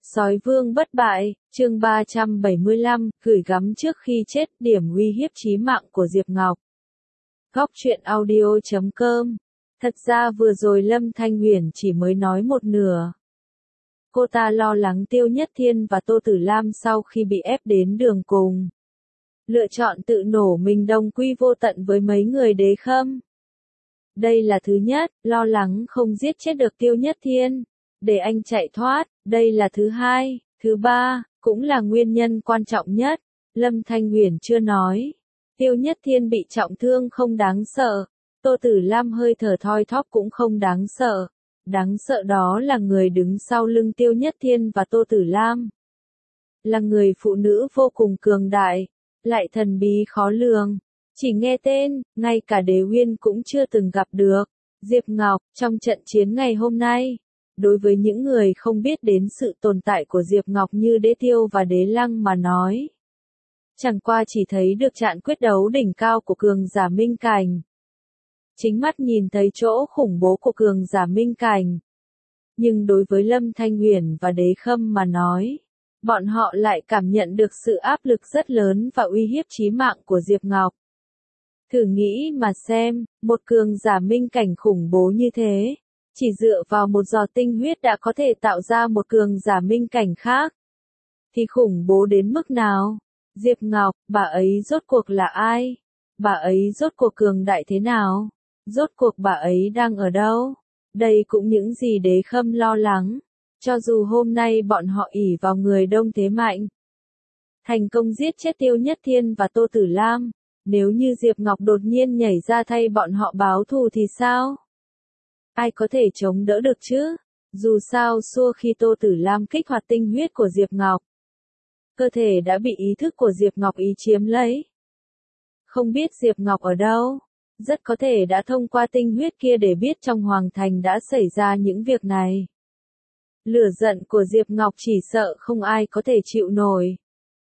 Sói vương bất bại, chương 375, gửi gắm trước khi chết, điểm uy hiếp chí mạng của Diệp Ngọc. Góc truyện audio.com. Thật ra vừa rồi Lâm Thanh Huyền chỉ mới nói một nửa. Cô ta lo lắng Tiêu Nhất Thiên và Tô Tử Lam sau khi bị ép đến đường cùng, lựa chọn tự nổ mình đồng quy vô tận với mấy người Đế Khâm. Đây là thứ nhất, lo lắng không giết chết được Tiêu Nhất Thiên, để anh chạy thoát. Đây là thứ hai. Thứ ba, cũng là nguyên nhân quan trọng nhất, Lâm Thanh Huyền chưa nói. Tiêu Nhất Thiên bị trọng thương không đáng sợ, Tô Tử Lam hơi thở thoi thóp cũng không đáng sợ. Đáng sợ đó là người đứng sau lưng Tiêu Nhất Thiên và Tô Tử Lam. Là người phụ nữ vô cùng cường đại, lại thần bí khó lường. Chỉ nghe tên, ngay cả Đế Uyên cũng chưa từng gặp được. Diệp Ngọc, trong trận chiến ngày hôm nay, đối với những người không biết đến sự tồn tại của Diệp Ngọc như Đế Tiêu và Đế Lăng mà nói, chẳng qua chỉ thấy được trận quyết đấu đỉnh cao của cường giả minh cảnh. Chính mắt nhìn thấy chỗ khủng bố của cường giả minh cảnh. Nhưng đối với Lâm Thanh Huyền và Đế Khâm mà nói, bọn họ lại cảm nhận được sự áp lực rất lớn và uy hiếp chí mạng của Diệp Ngọc. Thử nghĩ mà xem, một cường giả minh cảnh khủng bố như thế, chỉ dựa vào một giọt tinh huyết đã có thể tạo ra một cường giả minh cảnh khác, thì khủng bố đến mức nào? Diệp Ngọc, bà ấy rốt cuộc là ai? Bà ấy rốt cuộc cường đại thế nào? Rốt cuộc bà ấy đang ở đâu? Đây cũng những gì Đế Khâm lo lắng. Cho dù hôm nay bọn họ ỷ vào người đông thế mạnh, thành công giết chết Tiêu Nhất Thiên và Tô Tử Lam, nếu như Diệp Ngọc đột nhiên nhảy ra thay bọn họ báo thù thì sao? Ai có thể chống đỡ được chứ? Dù sao xua khi Tô Tử Lam kích hoạt tinh huyết của Diệp Ngọc, cơ thể đã bị ý thức của Diệp Ngọc ý chiếm lấy. Không biết Diệp Ngọc ở đâu, rất có thể đã thông qua tinh huyết kia để biết trong Hoàng Thành đã xảy ra những việc này. Lửa giận của Diệp Ngọc chỉ sợ không ai có thể chịu nổi.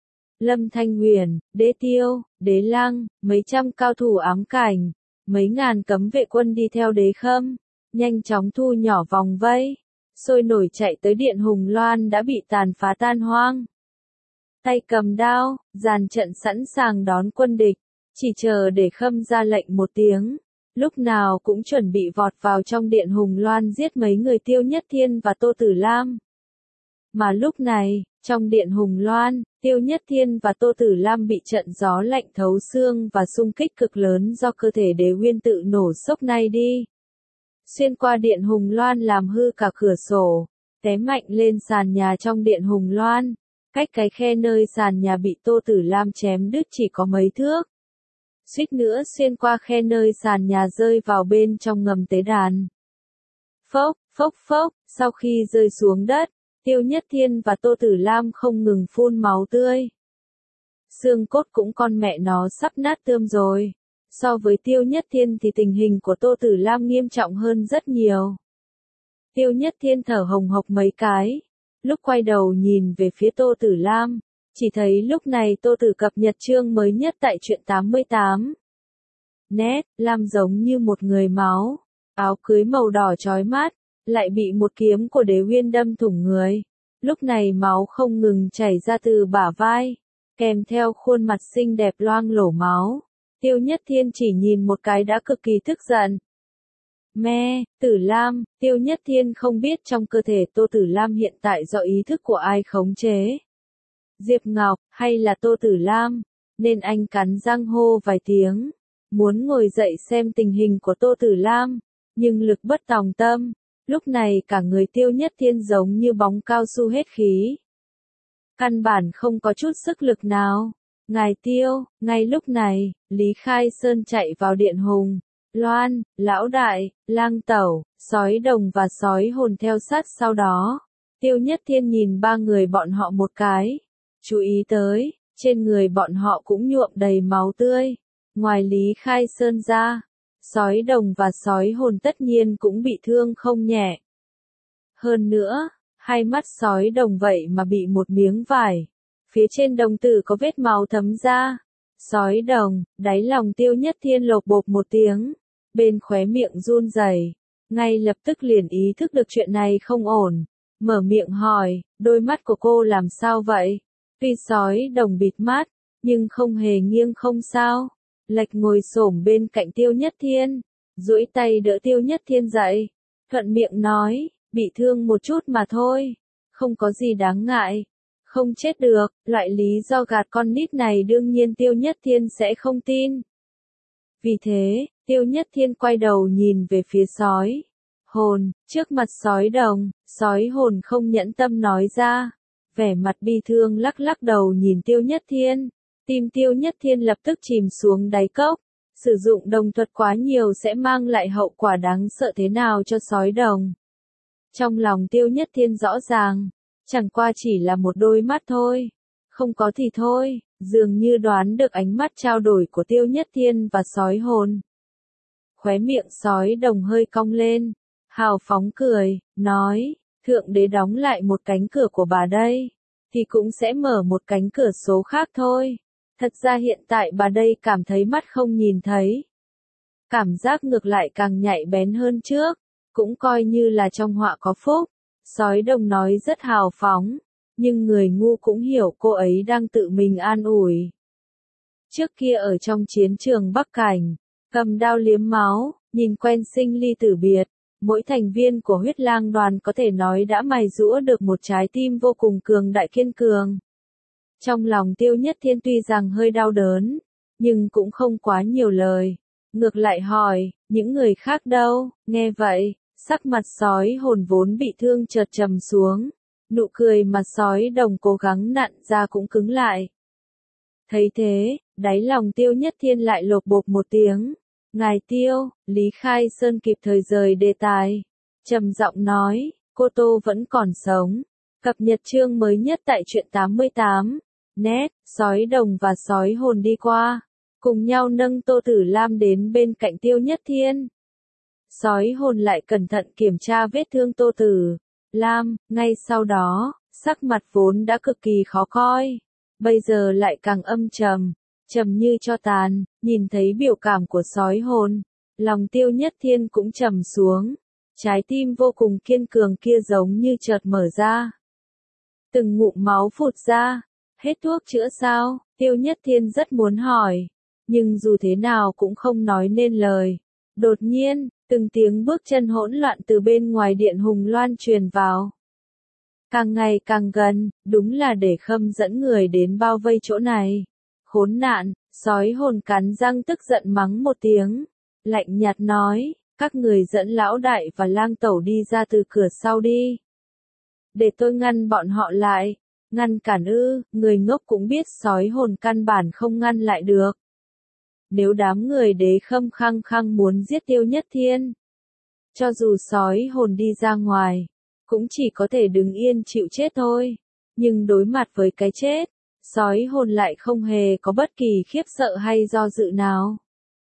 Lâm Thanh Huyền, Đế Tiêu, Đế Lăng, mấy trăm cao thủ ám cảnh, mấy ngàn cấm vệ quân đi theo Đế Khâm, nhanh chóng thu nhỏ vòng vây, sôi nổi chạy tới Điện Hùng Loan đã bị tàn phá tan hoang. Tay cầm đao, dàn trận sẵn sàng đón quân địch, chỉ chờ để Khâm ra lệnh một tiếng, lúc nào cũng chuẩn bị vọt vào trong Điện Hùng Loan giết mấy người Tiêu Nhất Thiên và Tô Tử Lam. Mà lúc này, trong Điện Hùng Loan, Tiêu Nhất Thiên và Tô Tử Lam bị trận gió lạnh thấu xương và xung kích cực lớn do cơ thể Đế Uyên tự nổ sốc này đi. Xuyên qua Điện Hùng Loan làm hư cả cửa sổ, té mạnh lên sàn nhà trong Điện Hùng Loan, cách cái khe nơi sàn nhà bị Tô Tử Lam chém đứt chỉ có mấy thước. Suýt nữa xuyên qua khe nơi sàn nhà rơi vào bên trong ngầm tế đàn. Phốc, phốc phốc, sau khi rơi xuống đất, Tiêu Nhất Thiên và Tô Tử Lam không ngừng phun máu tươi. Xương cốt cũng con mẹ nó sắp nát tươm rồi. So với Tiêu Nhất Thiên thì tình hình của Tô Tử Lam nghiêm trọng hơn rất nhiều. Tiêu Nhất Thiên thở hồng hộc mấy cái. Lúc quay đầu nhìn về phía Tô Tử Lam, chỉ thấy lúc này Tô Tử cập nhật chương mới nhất tại truyện 88. Nét, Lam giống như một người máu, áo cưới màu đỏ chói mắt, lại bị một kiếm của Đế Uyên đâm thủng người. Lúc này máu không ngừng chảy ra từ bả vai, kèm theo khuôn mặt xinh đẹp loang lổ máu. Tiêu Nhất Thiên chỉ nhìn một cái đã cực kỳ tức giận. Tử Lam, Tiêu Nhất Thiên không biết trong cơ thể Tô Tử Lam hiện tại do ý thức của ai khống chế. Diệp Ngọc, hay là Tô Tử Lam, nên anh cắn răng hô vài tiếng, muốn ngồi dậy xem tình hình của Tô Tử Lam, nhưng lực bất tòng tâm, lúc này cả người Tiêu Nhất Thiên giống như bóng cao su hết khí. Căn bản không có chút sức lực nào. Ngài Tiêu, ngay lúc này, Lý Khai Sơn chạy vào Điện Hùng Loan, Lão Đại, Lang Tẩu, Sói Đồng và Sói Hồn theo sát sau đó. Tiêu Nhất Thiên nhìn ba người bọn họ một cái, chú ý tới, trên người bọn họ cũng nhuộm đầy máu tươi. Ngoài Lý Khai Sơn ra, Sói Đồng và Sói Hồn tất nhiên cũng bị thương không nhẹ. Hơn nữa, hai mắt Sói Đồng vậy mà bị một miếng vải phía trên đồng tử có vết máu thấm ra. Sói Đồng, đáy lòng Tiêu Nhất Thiên lột bột một tiếng, bên khóe miệng run rẩy, ngay lập tức liền ý thức được chuyện này không ổn. mở miệng hỏi, đôi mắt của cô làm sao vậy? Tuy sói đồng bịt mắt, nhưng không hề nghiêng không sao. Lệch ngồi xổm bên cạnh Tiêu Nhất Thiên, duỗi tay đỡ Tiêu Nhất Thiên dậy, thuận miệng nói, bị thương một chút mà thôi, không có gì đáng ngại, không chết được, loại lý do gạt con nít này đương nhiên Tiêu Nhất Thiên sẽ không tin. Vì thế, Tiêu Nhất Thiên quay đầu nhìn về phía sói hồn, trước mặt sói đồng, sói hồn không nhẫn tâm nói ra, vẻ mặt bi thương lắc lắc đầu nhìn Tiêu Nhất Thiên, tim Tiêu Nhất Thiên lập tức chìm xuống đáy cốc, sử dụng đồng thuật quá nhiều sẽ mang lại hậu quả đáng sợ thế nào cho sói đồng. Trong lòng Tiêu Nhất Thiên rõ ràng, chẳng qua chỉ là một đôi mắt thôi, không có thì thôi, dường như đoán được ánh mắt trao đổi của Tiêu Nhất Thiên và sói hồn. Khóe miệng sói đồng hơi cong lên, hào phóng cười, nói, Thượng Đế đóng lại một cánh cửa của bà đây, thì cũng sẽ mở một cánh cửa số khác thôi. Thật ra hiện tại bà đây cảm thấy mắt không nhìn thấy. Cảm giác ngược lại càng nhạy bén hơn trước, cũng coi như là trong họa có phúc. Sói đồng nói rất hào phóng, nhưng người ngu cũng hiểu cô ấy đang tự mình an ủi. Trước kia ở trong chiến trường Bắc Cảnh, cầm đao liếm máu, nhìn quen sinh ly tử biệt, mỗi thành viên của huyết lang đoàn có thể nói đã mài giũa được một trái tim vô cùng cường đại kiên cường. Trong lòng Tiêu Nhất Thiên tuy rằng hơi đau đớn, nhưng cũng không quá nhiều lời. Ngược lại hỏi, những người khác đâu? Nghe vậy, sắc mặt sói hồn vốn bị thương chợt trầm xuống. Nụ cười mà sói đồng cố gắng nặn ra cũng cứng lại. Thấy thế, đáy lòng Tiêu Nhất Thiên lại lột bột một tiếng. Ngài Tiêu, Lý Khai Sơn kịp thời rời đề tài. Trầm giọng nói, cô Tô vẫn còn sống. Cập nhật chương mới nhất tại truyện 88. Nét, sói đồng và sói hồn đi qua, cùng nhau nâng Tô Tử Lam đến bên cạnh Tiêu Nhất Thiên. Sói hồn lại cẩn thận kiểm tra vết thương Tô Tử Lam, ngay sau đó, sắc mặt vốn đã cực kỳ khó coi, bây giờ lại càng âm trầm, trầm như tro tàn, nhìn thấy biểu cảm của sói hồn, lòng Tiêu Nhất Thiên cũng trầm xuống, trái tim vô cùng kiên cường kia giống như chợt mở ra. Từng ngụm máu phụt ra. Hết thuốc chữa sao? Tiêu Nhất Thiên rất muốn hỏi, nhưng dù thế nào cũng không nói nên lời. Đột nhiên, từng tiếng bước chân hỗn loạn từ bên ngoài điện Hùng Loan truyền vào. Càng ngày càng gần, đúng là để Khâm dẫn người đến bao vây chỗ này. Khốn nạn, sói hồn cắn răng tức giận mắng một tiếng, lạnh nhạt nói, các người dẫn lão đại và lang tẩu đi ra từ cửa sau đi. Để tôi ngăn bọn họ lại. Ngăn cản ư, người ngốc cũng biết sói hồn căn bản không ngăn lại được. Nếu đám người Đế Khâm khăng khăng muốn giết Tiêu Nhất Thiên, cho dù sói hồn đi ra ngoài, cũng chỉ có thể đứng yên chịu chết thôi. Nhưng đối mặt với cái chết, sói hồn lại không hề có bất kỳ khiếp sợ hay do dự nào.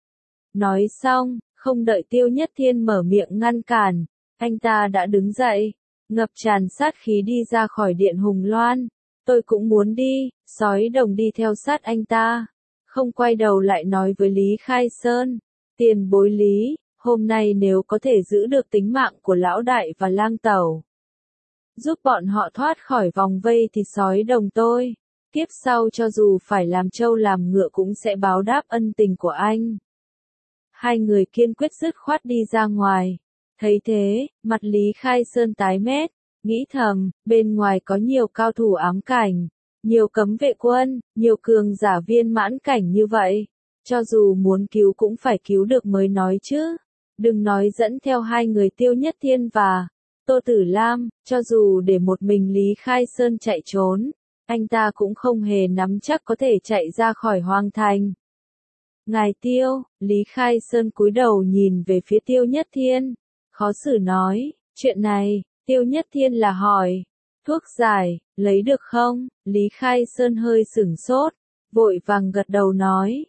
Nói xong, không đợi Tiêu Nhất Thiên mở miệng ngăn cản, anh ta đã đứng dậy, ngập tràn sát khí đi ra khỏi điện Hùng Loan. Tôi cũng muốn đi, sói đồng đi theo sát anh ta. Không quay đầu lại nói với Lý Khai Sơn. Tiền bối Lý, hôm nay nếu có thể giữ được tính mạng của lão đại và lang tẩu, giúp bọn họ thoát khỏi vòng vây thì sói đồng tôi, kiếp sau cho dù phải làm trâu làm ngựa cũng sẽ báo đáp ân tình của anh. Hai người kiên quyết dứt khoát đi ra ngoài. Thấy thế, mặt Lý Khai Sơn tái mét. Nghĩ thầm, bên ngoài có nhiều cao thủ ám cảnh, nhiều cấm vệ quân, nhiều cường giả viên mãn cảnh như vậy. Cho dù muốn cứu cũng phải cứu được mới nói chứ. Đừng nói dẫn theo hai người Tiêu Nhất Thiên và Tô Tử Lam, cho dù để một mình Lý Khai Sơn chạy trốn, anh ta cũng không hề nắm chắc có thể chạy ra khỏi Hoàng Thành. Ngài Tiêu, Lý Khai Sơn cúi đầu nhìn về phía Tiêu Nhất Thiên, khó xử nói, chuyện này. Tiêu Nhất Thiên là hỏi, thuốc giải, lấy được không? Lý Khai Sơn hơi sửng sốt, vội vàng gật đầu nói,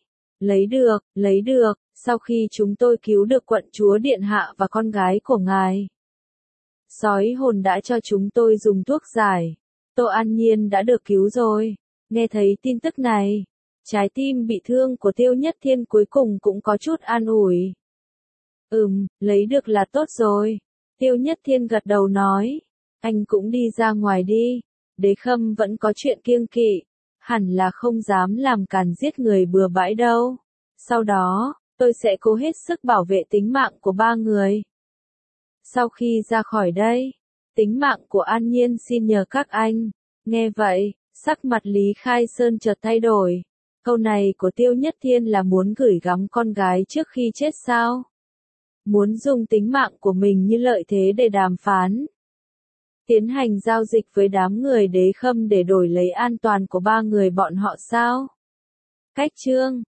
lấy được, sau khi chúng tôi cứu được quận chúa điện hạ và con gái của ngài. Sói hồn đã cho chúng tôi dùng thuốc giải, Tô An Nhiên đã được cứu rồi. Nghe thấy tin tức này, trái tim bị thương của Tiêu Nhất Thiên cuối cùng cũng có chút an ủi. Lấy được là tốt rồi. Tiêu Nhất Thiên gật đầu nói, Anh cũng đi ra ngoài đi. Đế Khâm vẫn có chuyện kiêng kỵ. Hẳn là không dám làm càn giết người bừa bãi đâu. Sau đó, tôi sẽ cố hết sức bảo vệ tính mạng của ba người. Sau khi ra khỏi đây, tính mạng của An Nhiên xin nhờ các anh. Nghe vậy, sắc mặt Lý Khai Sơn chợt thay đổi. Câu này của Tiêu Nhất Thiên là muốn gửi gắm con gái trước khi chết sao? Muốn dùng tính mạng của mình như lợi thế để đàm phán. Tiến hành giao dịch với đám người Đế Khâm để đổi lấy an toàn của ba người bọn họ sao? Cách chương